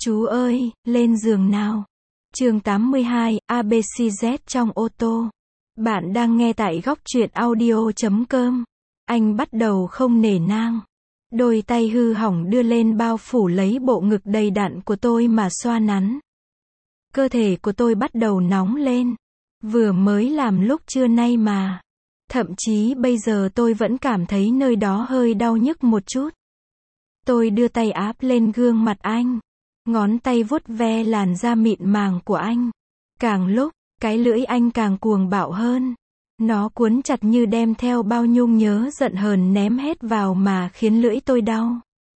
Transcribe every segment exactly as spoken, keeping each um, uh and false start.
Chú ơi, lên giường nào. Chương tám mươi hai, a bê xê Z trong ô tô. Bạn đang nghe tại góc truyện audio chấm com. Anh bắt đầu không nể nang. Đôi tay hư hỏng đưa lên bao phủ lấy bộ ngực đầy đặn của tôi mà xoa nắn. Cơ thể của tôi bắt đầu nóng lên. Vừa mới làm lúc trưa nay mà. Thậm chí bây giờ tôi vẫn cảm thấy nơi đó hơi đau nhức một chút. Tôi đưa tay áp lên gương mặt anh. Ngón tay vuốt ve làn da mịn màng của anh. Càng lúc, cái lưỡi anh càng cuồng bạo hơn. Nó cuốn chặt như đem theo bao nhung nhớ giận hờn ném hết vào mà khiến lưỡi tôi đau.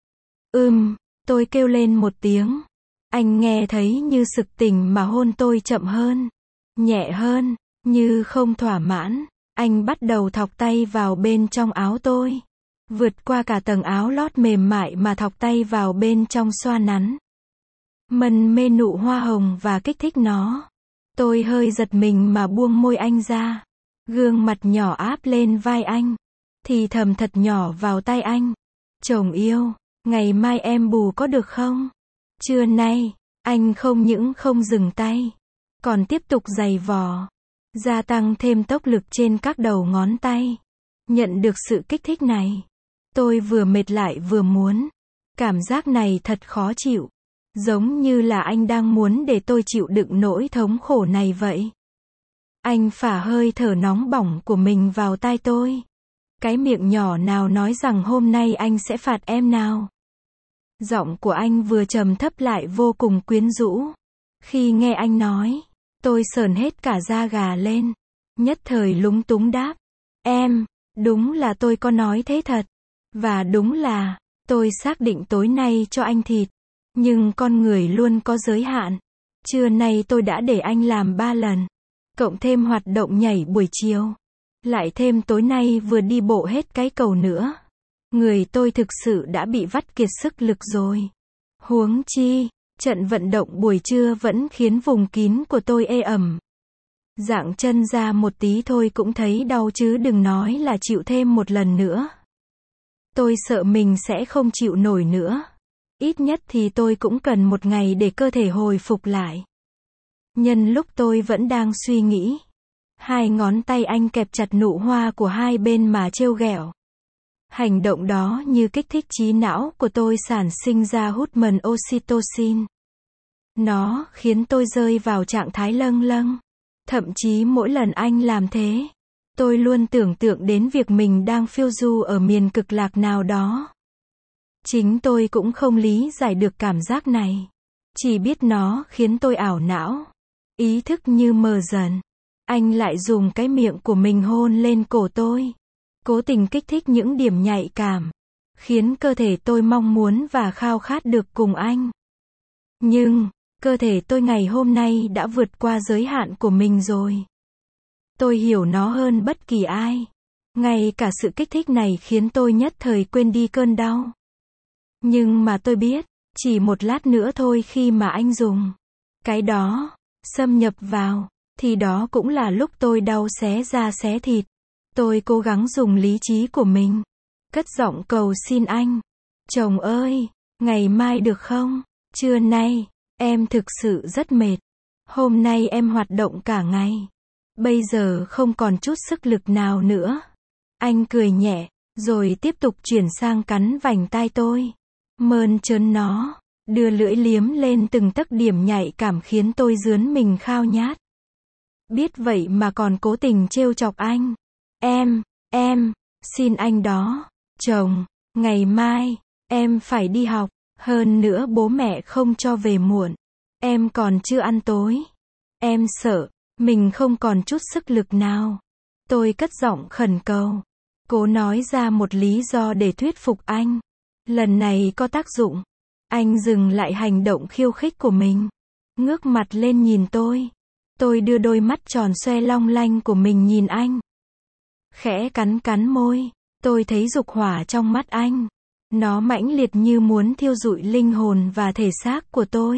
Ừm, tôi kêu lên một tiếng. Anh nghe thấy như sực tỉnh mà hôn tôi chậm hơn, nhẹ hơn, như không thỏa mãn. Anh bắt đầu thọc tay vào bên trong áo tôi. Vượt qua cả tầng áo lót mềm mại mà thọc tay vào bên trong xoa nắn. Mân mê nụ hoa hồng và kích thích nó. Tôi hơi giật mình mà buông môi anh ra. Gương mặt nhỏ áp lên vai anh. Thì thầm thật nhỏ vào tai anh. Chồng yêu, ngày mai em bù có được không? Trưa nay, anh không những không dừng tay. Còn tiếp tục giày vò. Gia tăng thêm tốc lực trên các đầu ngón tay. Nhận được sự kích thích này. Tôi vừa mệt lại vừa muốn. Cảm giác này thật khó chịu. Giống như là anh đang muốn để tôi chịu đựng nỗi thống khổ này vậy. Anh phả hơi thở nóng bỏng của mình vào tai tôi. Cái miệng nhỏ nào nói rằng hôm nay anh sẽ phạt em nào. Giọng của anh vừa trầm thấp lại vô cùng quyến rũ. Khi nghe anh nói, tôi sởn hết cả da gà lên. Nhất thời lúng túng đáp. Em, đúng là tôi có nói thế thật. Và đúng là, tôi xác định tối nay cho anh thịt. Nhưng con người luôn có giới hạn. Trưa nay tôi đã để anh làm ba lần. Cộng thêm hoạt động nhảy buổi chiều. Lại thêm tối nay vừa đi bộ hết cái cầu nữa. Người tôi thực sự đã bị vắt kiệt sức lực rồi. Huống chi, trận vận động buổi trưa vẫn khiến vùng kín của tôi ê ẩm. Dạng chân ra một tí thôi cũng thấy đau chứ đừng nói là chịu thêm một lần nữa. Tôi sợ mình sẽ không chịu nổi nữa. Ít nhất thì tôi cũng cần một ngày để cơ thể hồi phục lại. Nhân lúc tôi vẫn đang suy nghĩ, hai ngón tay anh kẹp chặt nụ hoa của hai bên mà trêu ghẹo. Hành động đó như kích thích trí não của tôi sản sinh ra hormone oxytocin. Nó khiến tôi rơi vào trạng thái lâng lâng. Thậm chí mỗi lần anh làm thế, tôi luôn tưởng tượng đến việc mình đang phiêu du ở miền cực lạc nào đó. Chính tôi cũng không lý giải được cảm giác này. Chỉ biết nó khiến tôi ảo não. Ý thức như mờ dần. Anh lại dùng cái miệng của mình hôn lên cổ tôi. Cố tình kích thích những điểm nhạy cảm. Khiến cơ thể tôi mong muốn và khao khát được cùng anh. Nhưng, cơ thể tôi ngày hôm nay đã vượt qua giới hạn của mình rồi. Tôi hiểu nó hơn bất kỳ ai. Ngay cả sự kích thích này khiến tôi nhất thời quên đi cơn đau. Nhưng mà tôi biết, chỉ một lát nữa thôi khi mà anh dùng cái đó, xâm nhập vào, thì đó cũng là lúc tôi đau xé da xé thịt. Tôi cố gắng dùng lý trí của mình. Cất giọng cầu xin anh. Chồng ơi, ngày mai được không? Trưa nay, em thực sự rất mệt. Hôm nay em hoạt động cả ngày. Bây giờ không còn chút sức lực nào nữa. Anh cười nhẹ, rồi tiếp tục chuyển sang cắn vành tai tôi. Mơn trớn nó, đưa lưỡi liếm lên từng tấc điểm nhạy cảm khiến tôi rướn mình khao nhát. Biết vậy mà còn cố tình trêu chọc anh. Em, em, xin anh đó. Chồng, ngày mai, em phải đi học. Hơn nữa bố mẹ không cho về muộn. Em còn chưa ăn tối. Em sợ, mình không còn chút sức lực nào. Tôi cất giọng khẩn cầu. Cố nói ra một lý do để thuyết phục anh. Lần này có tác dụng. Anh dừng lại hành động khiêu khích của mình. Ngước mặt lên nhìn tôi. Tôi đưa đôi mắt tròn xoe long lanh của mình nhìn anh. Khẽ cắn cắn môi. Tôi thấy dục hỏa trong mắt anh. Nó mãnh liệt như muốn thiêu rụi linh hồn và thể xác của tôi.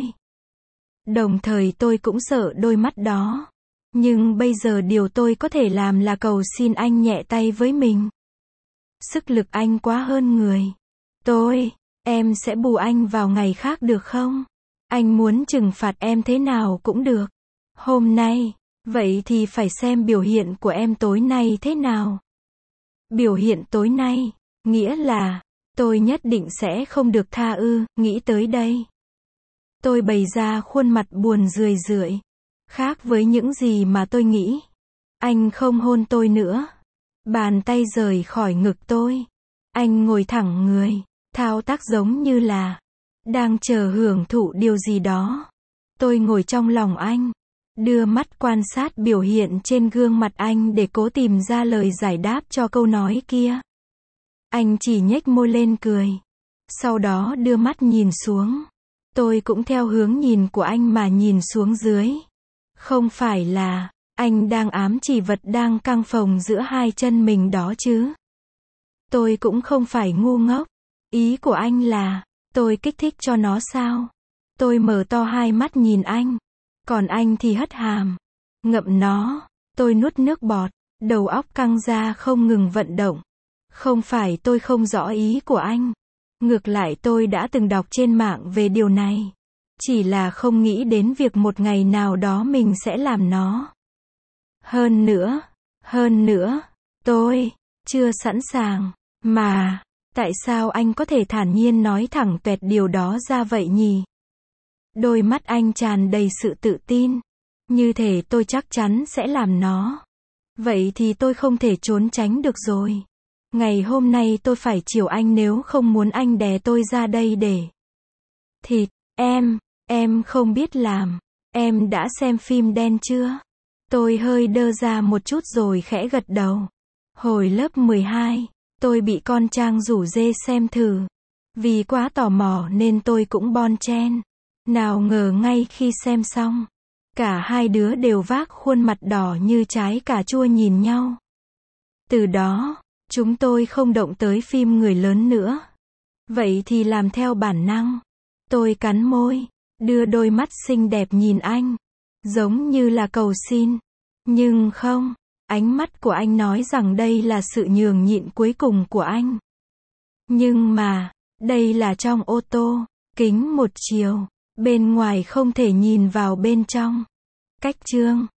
Đồng thời tôi cũng sợ đôi mắt đó. Nhưng bây giờ điều tôi có thể làm là cầu xin anh nhẹ tay với mình. Sức lực anh quá hơn người. Tôi, em sẽ bù anh vào ngày khác được không? Anh muốn trừng phạt em thế nào cũng được. Hôm nay, vậy thì phải xem biểu hiện của em tối nay thế nào. Biểu hiện tối nay, nghĩa là, tôi nhất định sẽ không được tha ư, nghĩ tới đây. Tôi bày ra khuôn mặt buồn rười rượi. Khác với những gì mà tôi nghĩ. Anh không hôn tôi nữa. Bàn tay rời khỏi ngực tôi. Anh ngồi thẳng người, thao tác giống như là đang chờ hưởng thụ điều gì đó. Tôi ngồi trong lòng anh, đưa mắt quan sát biểu hiện trên gương mặt anh để cố tìm ra lời giải đáp cho câu nói kia. Anh chỉ nhếch môi lên cười. Sau đó đưa mắt nhìn xuống. Tôi cũng theo hướng nhìn của anh mà nhìn xuống dưới. Không phải là anh đang ám chỉ vật đang căng phồng giữa hai chân mình đó chứ. Tôi cũng không phải ngu ngốc. Ý của anh là, tôi kích thích cho nó sao? Tôi mở to hai mắt nhìn anh. Còn anh thì hất hàm. Ngậm nó. Tôi nuốt nước bọt. Đầu óc căng ra không ngừng vận động. Không phải tôi không rõ ý của anh. Ngược lại tôi đã từng đọc trên mạng về điều này. Chỉ là không nghĩ đến việc một ngày nào đó mình sẽ làm nó. Hơn nữa, hơn nữa, tôi chưa sẵn sàng. Mà, tại sao anh có thể thản nhiên nói thẳng tuẹt điều đó ra vậy nhỉ? Đôi mắt anh tràn đầy sự tự tin. Như thể tôi chắc chắn sẽ làm nó. Vậy thì tôi không thể trốn tránh được rồi. Ngày hôm nay tôi phải chiều anh nếu không muốn anh đè tôi ra đây để thịt. Em, em không biết làm. Em đã xem phim đen chưa? Tôi hơi đơ ra một chút rồi khẽ gật đầu. Hồi lớp mười hai, tôi bị con Trang rủ dê xem thử. Vì quá tò mò nên tôi cũng bon chen. Nào ngờ ngay khi xem xong, cả hai đứa đều vác khuôn mặt đỏ như trái cà chua nhìn nhau. Từ đó, chúng tôi không động tới phim người lớn nữa. Vậy thì làm theo bản năng. Tôi cắn môi, đưa đôi mắt xinh đẹp nhìn anh. Giống như là cầu xin. Nhưng không, ánh mắt của anh nói rằng đây là sự nhường nhịn cuối cùng của anh. Nhưng mà, đây là trong ô tô, kính một chiều, bên ngoài không thể nhìn vào bên trong. Cách chương